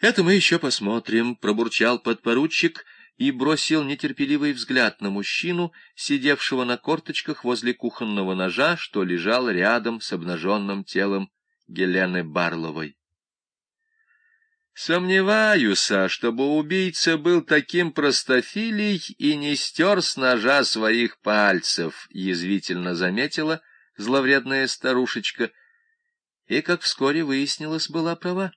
Это мы еще посмотрим, — пробурчал подпоручик и бросил нетерпеливый взгляд на мужчину, сидевшего на корточках возле кухонного ножа, что лежал рядом с обнаженным телом Гелены Барловой. «Сомневаюсь, чтобы убийца был таким простофилей и не стер с ножа своих пальцев», — язвительно заметила зловредная старушечка, и, как вскоре выяснилось, была права.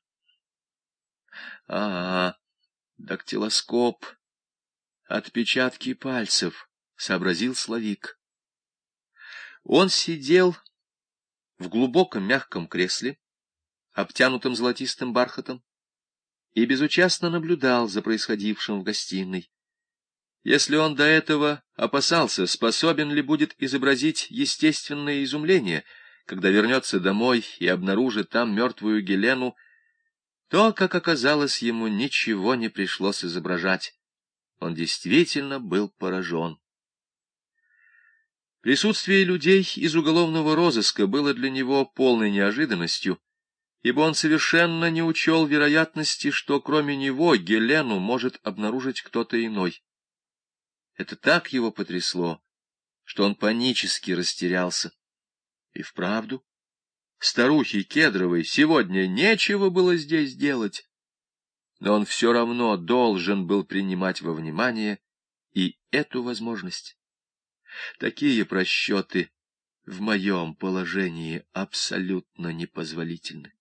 Дактилоскоп, отпечатки пальцев», — сообразил Славик. Он сидел в глубоком мягком кресле, обтянутом золотистым бархатом, и безучастно наблюдал за происходившим в гостиной. Если он до этого опасался, способен ли будет изобразить естественное изумление, когда вернется домой и обнаружит там мертвую Гелену, то, как оказалось, ему ничего не пришлось изображать. Он действительно был поражен. Присутствие людей из уголовного розыска было для него полной неожиданностью, ибо он совершенно не учел вероятности, что кроме него Гелену может обнаружить кто-то иной. Это так его потрясло, что он панически растерялся. И вправду, старухе Кедровой сегодня нечего было здесь делать, но он все равно должен был принимать во внимание и эту возможность. Такие просчеты в моем положении абсолютно непозволительны.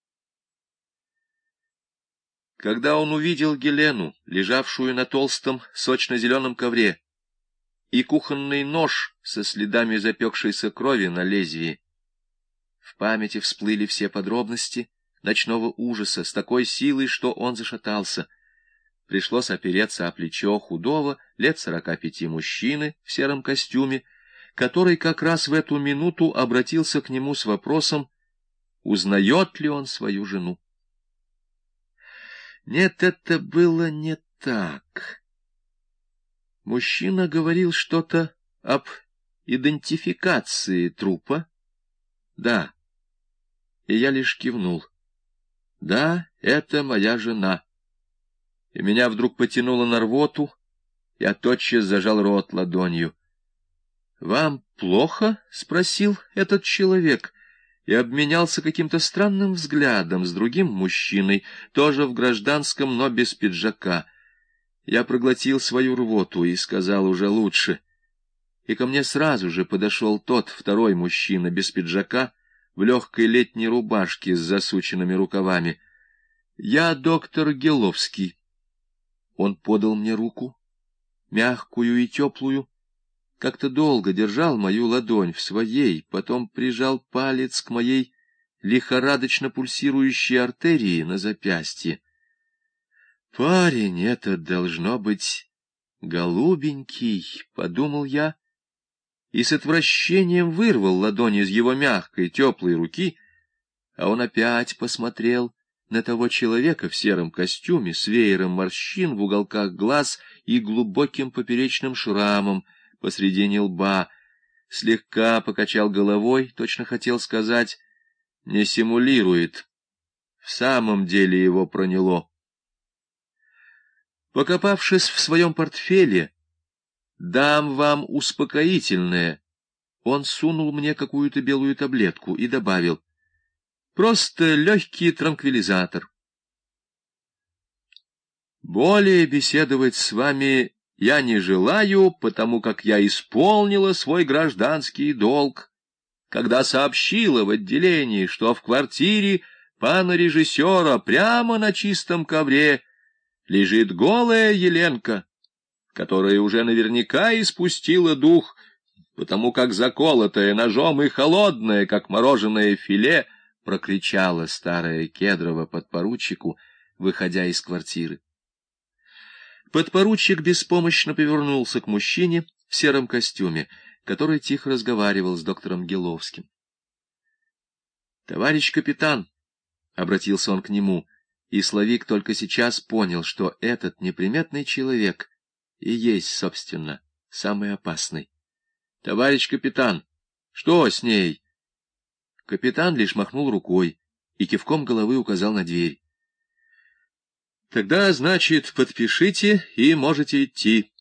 Когда он увидел Гелену, лежавшую на толстом сочно-зеленом ковре, и кухонный нож со следами запекшейся крови на лезвии, в памяти всплыли все подробности ночного ужаса с такой силой, что он зашатался. Пришлось опереться о плечо худого, лет 45 мужчины в сером костюме, который как раз в эту минуту обратился к нему с вопросом, узнает ли он свою жену. Нет, это было не так. Мужчина говорил что-то об идентификации трупа. Да. И я лишь кивнул. Да, это моя жена. И меня вдруг потянуло на рвоту. Я тотчас зажал рот ладонью. — Вам плохо? — спросил этот человек. И обменялся каким-то странным взглядом с другим мужчиной, тоже в гражданском, но без пиджака. Я проглотил свою рвоту и сказал уже лучше. И ко мне сразу же подошел тот, второй мужчина, без пиджака, в легкой летней рубашке с засученными рукавами. «Я доктор Геловский». Он подал мне руку, мягкую и теплую, как-то долго держал мою ладонь в своей, потом прижал палец к моей лихорадочно пульсирующей артерии на запястье. «Парень этот должно быть голубенький», — подумал я, и с отвращением вырвал ладонь из его мягкой, теплой руки, а он опять посмотрел на того человека в сером костюме с веером морщин в уголках глаз и глубоким поперечным шрамом посредине лба, слегка покачал головой, точно хотел сказать, не симулирует, в самом деле его проняло. Покопавшись в своем портфеле, «Дам вам успокоительное», он сунул мне какую-то белую таблетку и добавил, «просто легкий транквилизатор». «Более беседовать с вами я не желаю, потому как я исполнила свой гражданский долг, когда сообщила в отделении, что в квартире пана режиссера прямо на чистом ковре лежит голая Еленка, которая уже наверняка испустила дух, потому как заколотая ножом и холодная, как мороженое филе, прокричала старая Кедрова подпоручику, выходя из квартиры. Подпоручик беспомощно повернулся к мужчине в сером костюме, который тихо разговаривал с доктором Геловским. — Товарищ капитан, — обратился он к нему, и Славик только сейчас понял, что этот неприметный человек и есть, собственно, самый опасный. — Товарищ капитан, что с ней? Капитан лишь махнул рукой и кивком головы указал на дверь. — Тогда, значит, подпишите и можете идти.